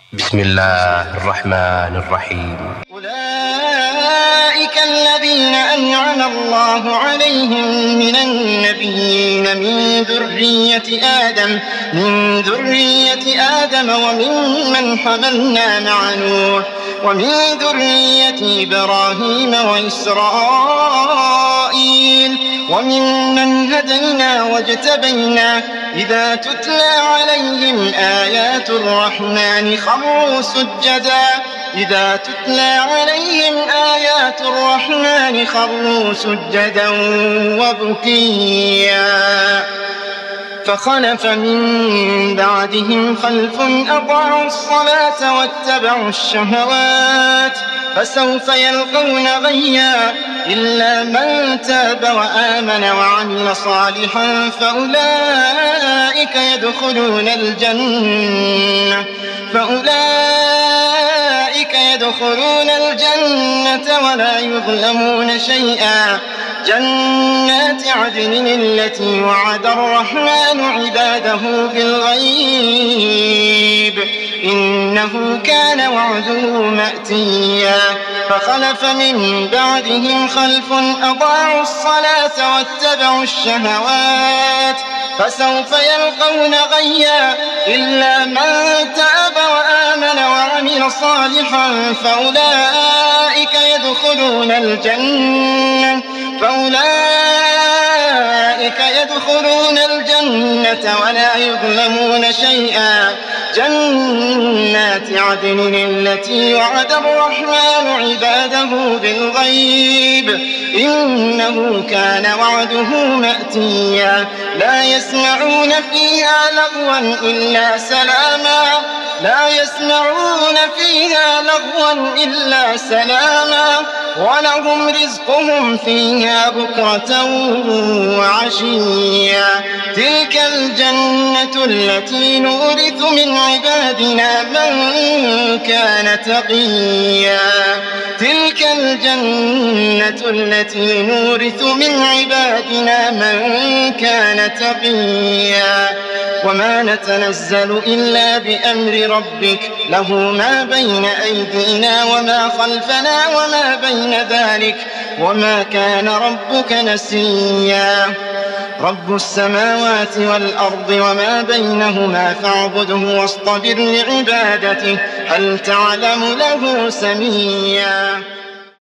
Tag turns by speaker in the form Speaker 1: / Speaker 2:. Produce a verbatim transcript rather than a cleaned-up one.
Speaker 1: بسم الله الرحمن الرحيم.
Speaker 2: أولئك الذين أنعم الله عليهم من النبيين من ذرية آدم من ذرية آدم وممن حملنا مع نوح ومن ذرية إبراهيم وإسرائيل وممن هدينا واجتبينا إذا تتلى عليهم آيات الرحمن خروا سجدا إذا تتلى عليهم آيات الرحمن خروا سجدا وبكيا فخلف من بعدهم خلف أضاعوا الصلاة واتبعوا الشهوات فسوف يلقون غيا إلا من تاب وآمن وعمل صالحا فأولئك يدخلون الجنة فأولئك يدخلون الجنة ولا يظلمون شيئا جنات عدن التي وعد الرحمن عباده بالغيب إنه كان وعده مأتيا فخلف من بعدهم خلف أضاعوا الصلاة واتبعوا الشهوات فسوف يلقون غيا إلا من تاب وآمن وعمل صالحا فأولئك يدخلون الجنة فأولئك يدخلون الجنة ولا يظلمون شيئا جنات عدن التي وعد الرحمن عباده بالغيب إنه كان وعده مأتيا لا يسمعون فيها لغوا إلا سلاما لا يسمعون فيها لغوا إلا سلاما ولهم رزقهم فيها بكرة وعشيا تلك الجنة التي نورث من عبادنا من كان تقيا تلك الجنة التي نورث من عبادنا من كان تقيا وما نتنزل إلا بأمر ربك له ما بين أيدينا وما خلفنا وما بين ذلك وما كان ربك نسيا رب السماوات والأرض وما بينهما فاعبده واصطبر لعبادته هل تعلم له سميا.